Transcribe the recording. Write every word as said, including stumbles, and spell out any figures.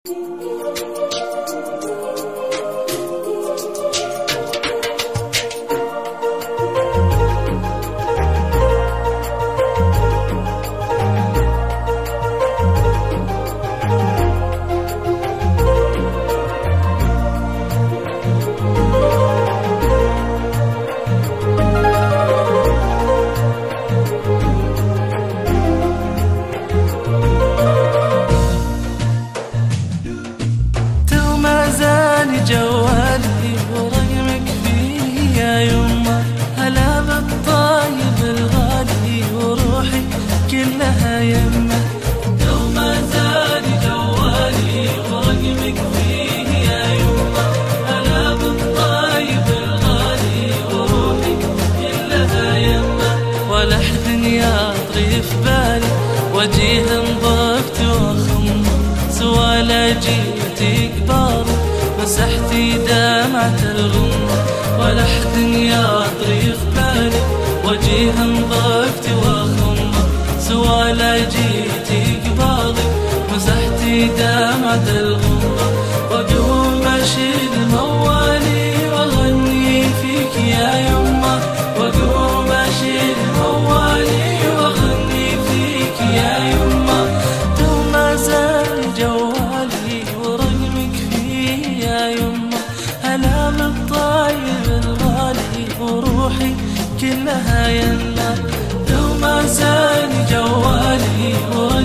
جوالي ورقمك فيه يا يمه، هلا بالطايب الغالي وروحي كلها يمه. لو ما زال جوالي ورقمك فيه يا يمه، هلا بالطايب الغالي وروحي كلها يمه. ولا حد يطري في بالي وجيه انضبت واخمه، سوى لا جيتي قبالي مسحتي دمعة الغمة. ولا حد يطري في بالي وجيه انضبت واخمه، سوى لا جيتي قبالي مسحتي دمعة الغمة. واقوم اشيل موالي واغني فيك يا يمه، واقوم اشيل موالي واغني فيك يا يمه. تو ما زال جوالي ورقمك فيه يا يمه، هلا بالطايب الغالي وروحي كلها يمه. لو ما زال جوالي